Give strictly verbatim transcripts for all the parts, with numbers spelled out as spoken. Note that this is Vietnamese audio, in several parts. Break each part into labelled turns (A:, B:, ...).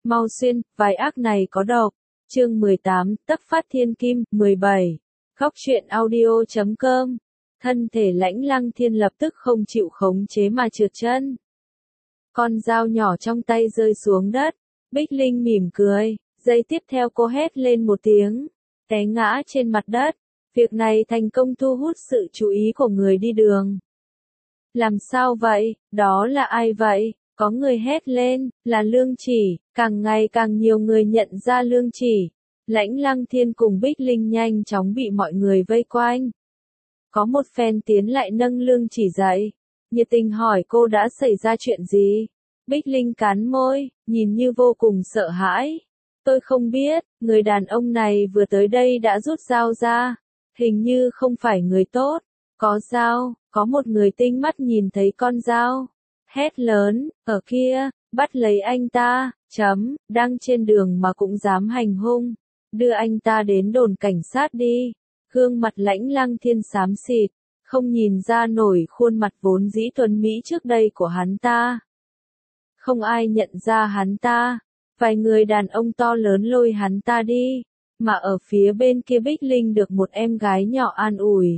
A: Mau xuyên, vài ác này có độc. Chương mười tám, Tấp phát thiên kim, mười bảy. Góc truyện audio chấm com. Thân thể Lãnh Lăng Thiên lập tức không chịu khống chế mà trượt chân. Con dao nhỏ trong tay rơi xuống đất. Bích Linh mỉm cười, giây tiếp theo cô hét lên một tiếng, té ngã trên mặt đất. Việc này thành công thu hút sự chú ý của người đi đường. Làm sao vậy, đó là ai vậy? Có người hét lên, là Lương Chỉ. Càng ngày càng nhiều người nhận ra Lương Chỉ. Lãnh Lăng Thiên cùng Bích Linh nhanh chóng bị mọi người vây quanh. Có một phen tiến lại nâng Lương Chỉ dậy, nhiệt tình hỏi cô đã xảy ra chuyện gì. Bích Linh cắn môi, nhìn như vô cùng sợ hãi. Tôi không biết, người đàn ông này vừa tới đây đã rút dao ra. Hình như không phải người tốt. Có dao, có một người tinh mắt nhìn thấy con dao. Hét lớn, ở kia, bắt lấy anh ta, chấm, đang trên đường mà cũng dám hành hung. Đưa anh ta đến đồn cảnh sát đi. Gương mặt Lãnh Lăng Thiên xám xịt, không nhìn ra nổi khuôn mặt vốn dĩ tuấn mỹ trước đây của hắn ta. Không ai nhận ra hắn ta. Vài người đàn ông to lớn lôi hắn ta đi, mà ở phía bên kia Bích Linh được một em gái nhỏ an ủi.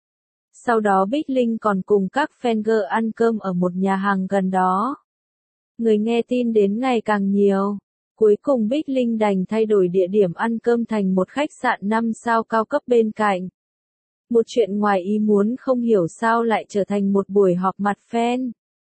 A: Sau đó Bích Linh còn cùng các fan girl ăn cơm ở một nhà hàng gần đó. Người nghe tin đến ngày càng nhiều. Cuối cùng Bích Linh đành thay đổi địa điểm ăn cơm thành một khách sạn năm sao cao cấp bên cạnh. Một chuyện ngoài ý muốn không hiểu sao lại trở thành một buổi họp mặt fan.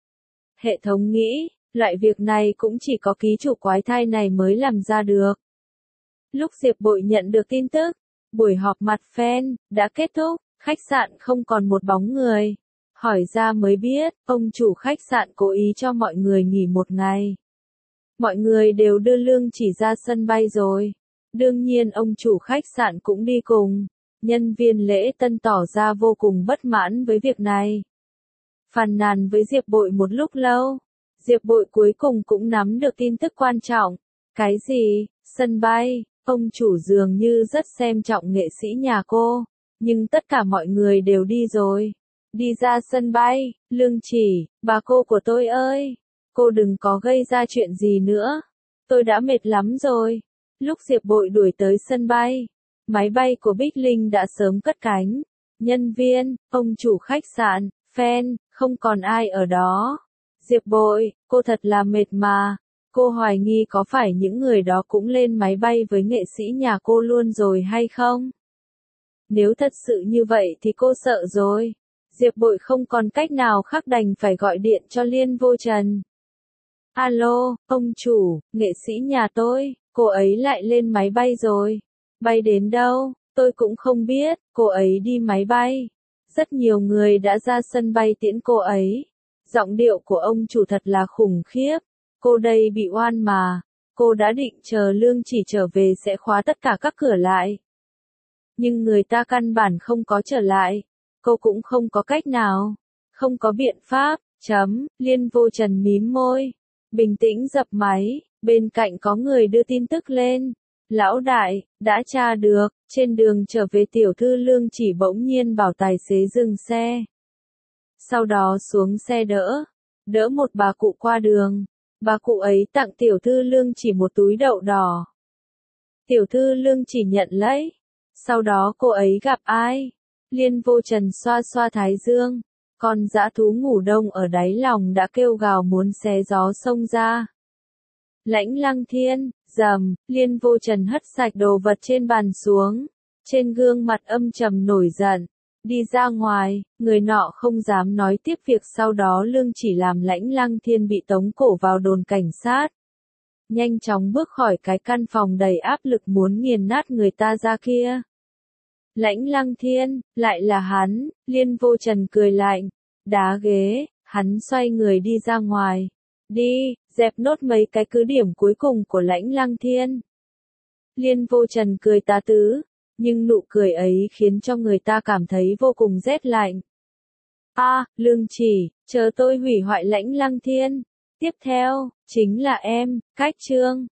A: Hệ thống nghĩ, loại việc này cũng chỉ có ký chủ quái thai này mới làm ra được. Lúc Diệp Bội nhận được tin tức, buổi họp mặt fan đã kết thúc, khách sạn không còn một bóng người. Hỏi ra mới biết, ông chủ khách sạn cố ý cho mọi người nghỉ một ngày. Mọi người đều đưa Lương Chỉ ra sân bay rồi. Đương nhiên ông chủ khách sạn cũng đi cùng. Nhân viên lễ tân tỏ ra vô cùng bất mãn với việc này. Phàn nàn với Diệp Bội một lúc lâu. Diệp Bội cuối cùng cũng nắm được tin tức quan trọng. Cái gì? Sân bay? Ông chủ dường như rất xem trọng nghệ sĩ nhà cô. Nhưng tất cả mọi người đều đi rồi. Đi ra sân bay, Lương Chỉ, bà cô của tôi ơi. Cô đừng có gây ra chuyện gì nữa. Tôi đã mệt lắm rồi. Lúc Diệp Bội đuổi tới sân bay, máy bay của Bích Linh đã sớm cất cánh. Nhân viên, ông chủ khách sạn, fan, không còn ai ở đó. Diệp Bội, cô thật là mệt mà. Cô hoài nghi có phải những người đó cũng lên máy bay với nghệ sĩ nhà cô luôn rồi hay không? Nếu thật sự như vậy thì cô sợ rồi. Diệp Bội không còn cách nào khác đành phải gọi điện cho Liên Vô Trần. Alo, ông chủ, nghệ sĩ nhà tôi, cô ấy lại lên máy bay rồi. Bay đến đâu, tôi cũng không biết, cô ấy đi máy bay. Rất nhiều người đã ra sân bay tiễn cô ấy. Giọng điệu của ông chủ thật là khủng khiếp. Cô đây bị oan mà. Cô đã định chờ Lương Chỉ trở về sẽ khóa tất cả các cửa lại. Nhưng người ta căn bản không có trở lại. Cô cũng không có cách nào. Không có biện pháp, chấm, Liên Vô Trần mím môi. Bình tĩnh dập máy, bên cạnh có người đưa tin tức lên. Lão đại, đã tra được, trên đường trở về tiểu thư Lương Chỉ bỗng nhiên bảo tài xế dừng xe. Sau đó xuống xe đỡ, đỡ một bà cụ qua đường. Bà cụ ấy tặng tiểu thư Lương Chỉ một túi đậu đỏ. Tiểu thư Lương Chỉ nhận lấy. Sau đó cô ấy gặp ai? Liên Vô Trần xoa xoa thái dương. Con dã thú ngủ đông ở đáy lòng đã kêu gào muốn xé gió xông ra. Lãnh Lăng Thiên, rầm, Liên Vô Trần hất sạch đồ vật trên bàn xuống. Trên gương mặt âm trầm nổi giận. Đi ra ngoài, người nọ không dám nói tiếp việc sau đó Lương Chỉ làm Lãnh Lăng Thiên bị tống cổ vào đồn cảnh sát. Nhanh chóng bước khỏi cái căn phòng đầy áp lực muốn nghiền nát người ta ra kia. Lãnh Lăng Thiên, lại là hắn, Liên Vô Trần cười lạnh, đá ghế, hắn xoay người đi ra ngoài. Đi, dẹp nốt mấy cái cứ điểm cuối cùng của Lãnh Lăng Thiên. Liên Vô Trần cười tà tứ, nhưng nụ cười ấy khiến cho người ta cảm thấy vô cùng rét lạnh. A, à, Lương Chỉ, chờ tôi hủy hoại Lãnh Lăng Thiên. Tiếp theo, chính là em, Cách Trương.